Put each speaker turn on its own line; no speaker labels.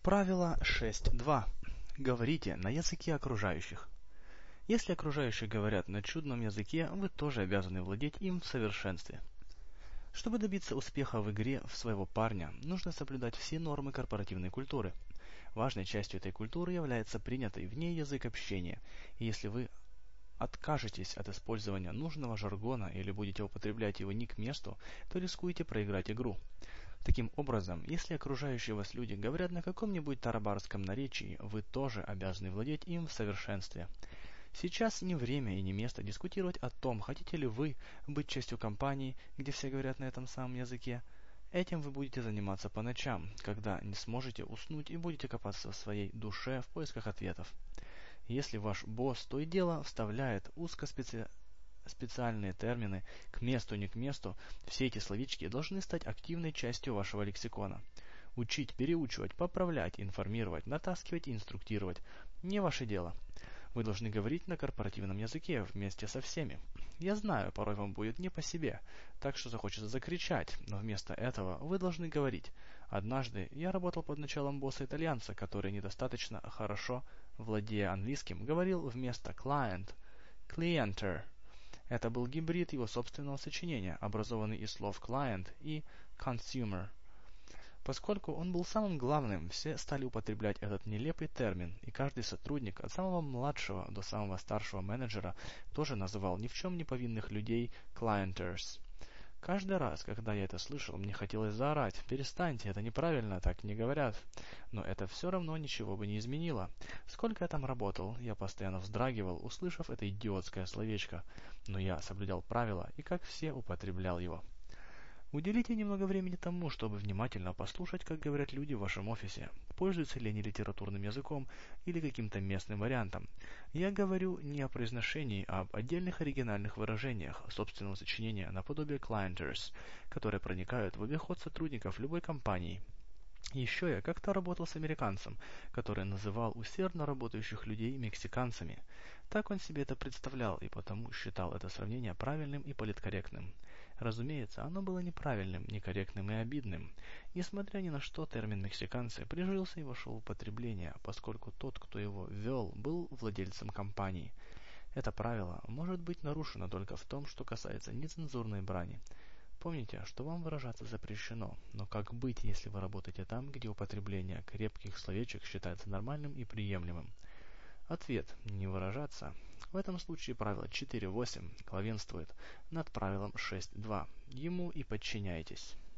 Правило 6.2. Говорите на языке окружающих. Если окружающие говорят на чудном языке, вы тоже обязаны владеть им в совершенстве. Чтобы добиться успеха в игре в своего парня, нужно соблюдать все нормы корпоративной культуры. Важной частью этой культуры является принятый в ней язык общения, и если вы откажетесь от использования нужного жаргона или будете употреблять его не к месту, то рискуете проиграть игру. Таким образом, если окружающие вас люди говорят на каком-нибудь тарабарском наречии, вы тоже обязаны владеть им в совершенстве. Сейчас не время и не место дискутировать о том, хотите ли вы быть частью компании, где все говорят на этом самом языке. Этим вы будете заниматься по ночам, когда не сможете уснуть и будете копаться в своей душе в поисках ответов. Если ваш босс то и дело вставляет специальные термины к месту не к месту, все эти словечки должны стать активной частью вашего лексикона. Учить, переучивать, поправлять, информировать, натаскивать и инструктировать – не ваше дело. Вы должны говорить на корпоративном языке вместе со всеми. Я знаю, порой вам будет не по себе, так что захочется закричать, но вместо этого вы должны говорить. Однажды я работал под началом босса-итальянца, который недостаточно хорошо, владея английским, говорил вместо client – clienter. Это был гибрид его собственного сочинения, образованный из слов client и consumer. Поскольку он был самым главным, все стали употреблять этот нелепый термин, и каждый сотрудник, от самого младшего до самого старшего менеджера, тоже называл ни в чем не повинных людей clienters. Каждый раз, когда я это слышал, мне хотелось заорать: «Перестаньте, это неправильно, так не говорят». Но это все равно ничего бы не изменило. Сколько я там работал, я постоянно вздрагивал, услышав это идиотское словечко. Но я соблюдал правила и, как все, употреблял его. Уделите немного времени тому, чтобы внимательно послушать, как говорят люди в вашем офисе. Пользуются ли они литературным языком или каким-то местным вариантом. Я говорю не о произношении, а об отдельных оригинальных выражениях собственного сочинения наподобие clienters, которые проникают в обиход сотрудников любой компании. Еще я как-то работал с американцем, который называл усердно работающих людей мексиканцами. Так он себе это представлял и потому считал это сравнение правильным и политкорректным. Разумеется, оно было неправильным, некорректным и обидным. Несмотря ни на что, термин «мексиканцы» прижился и вошел в употребление, поскольку тот, кто его ввел, был владельцем компании. Это правило может быть нарушено только в том, что касается нецензурной брани. Помните, что вам выражаться запрещено, но как быть, если вы работаете там, где употребление крепких словечек считается нормальным и приемлемым? Ответ – не выражаться. В этом случае правило 4.8 главенствует над правилом 6.2. Ему и подчиняйтесь.